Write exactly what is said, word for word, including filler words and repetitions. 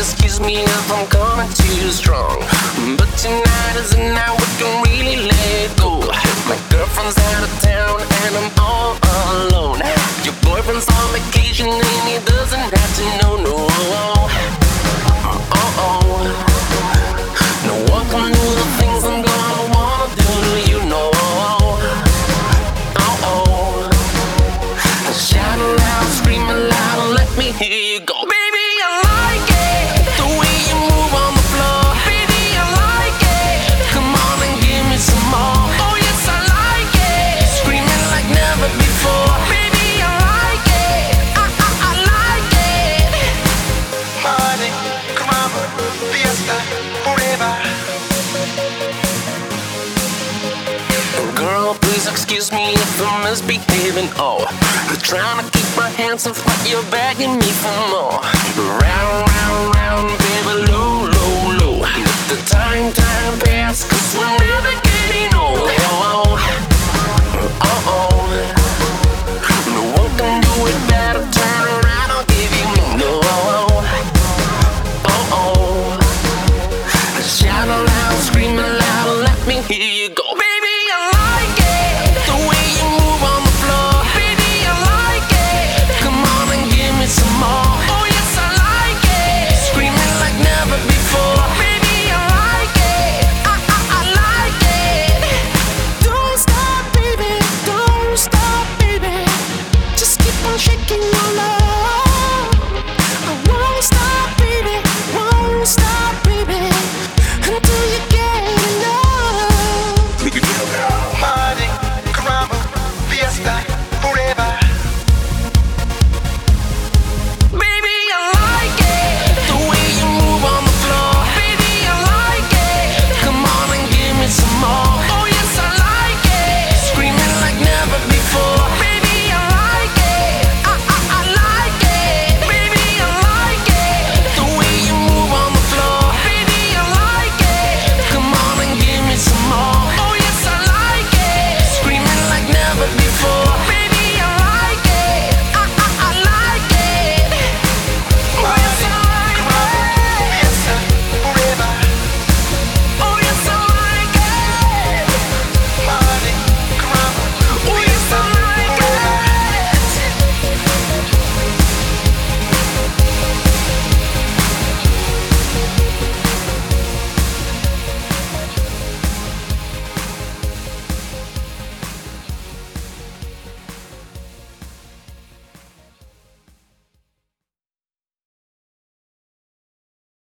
excuse me if I'm coming too strong, but tonight is the night we can really let go. My girlfriend's out of town and I'm all alone. Your boyfriend's on vacation and he doesn't have to know, no. Oh-oh. No one can do the things I'm gonna wanna do to you, no. Oh-oh. Shout it loud, scream it loud, let me hear you go. Baby, I like it, the way you move on the floor. Baby, I like it, come on and give me some more. Oh yes, I like it, screaming like never before. Baby, I like it, I, I, I like it. Party, caramba, fiesta, forever. Girl, please excuse me if I'm misbehaving. Oh, I'm trying to keep my hands off, but you're begging me for more.